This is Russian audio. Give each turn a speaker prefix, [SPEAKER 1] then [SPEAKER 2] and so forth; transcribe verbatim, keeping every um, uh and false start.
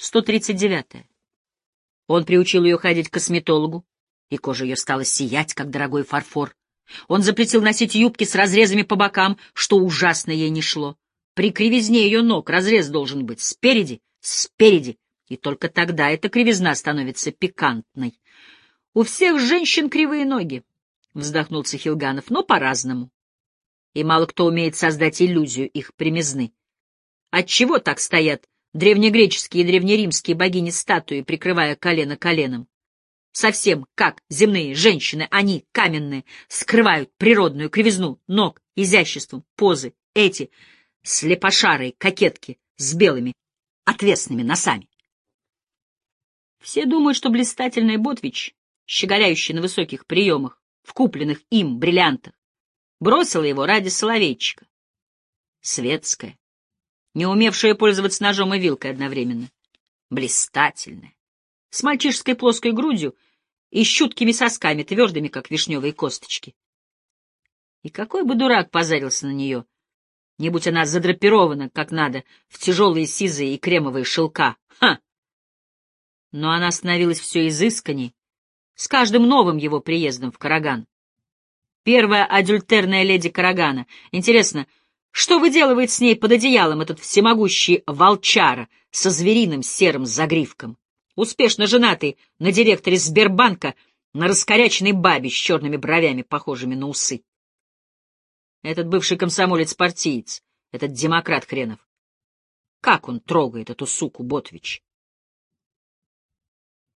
[SPEAKER 1] сто тридцать девятое. Он приучил ее ходить к косметологу, и кожа ее стала сиять, как дорогой фарфор. Он запретил носить юбки с разрезами по бокам, что ужасно ей не шло. При кривизне ее ног разрез должен быть спереди, спереди, и только тогда эта кривизна становится пикантной. «У всех женщин кривые ноги», — вздохнул Цихилганов, — «но по-разному. И мало кто умеет создать иллюзию их прямизны. Отчего так стоят древнегреческие и древнеримские богини-статуи, прикрывая колено коленом? Совсем как земные женщины, они, каменные, скрывают природную кривизну ног изяществом позы, эти слепошарые кокетки с белыми отвесными носами. Все думают, что блистательная Ботвич, щеголяющая на высоких приемах, в купленных им бриллиантах, бросила его ради соловейчика. Светская, не умевшая пользоваться ножом и вилкой одновременно, блистательная, с мальчишеской плоской грудью и с чуткими сосками, твердыми, как вишневые косточки. И какой бы дурак позарился на нее, не будь она задрапирована, как надо, в тяжелые сизые и кремовые шелка. Ха! Но она становилась все изысканней с каждым новым его приездом в Караган. Первая адюльтерная леди Карагана. Интересно, что выделывает с ней под одеялом этот всемогущий волчара со звериным серым загривком, успешно женатый на директоре Сбербанка, на раскоряченной бабе с черными бровями, похожими на усы? Этот бывший комсомолец-партиец, этот демократ хренов. Как он трогает эту суку Ботвич?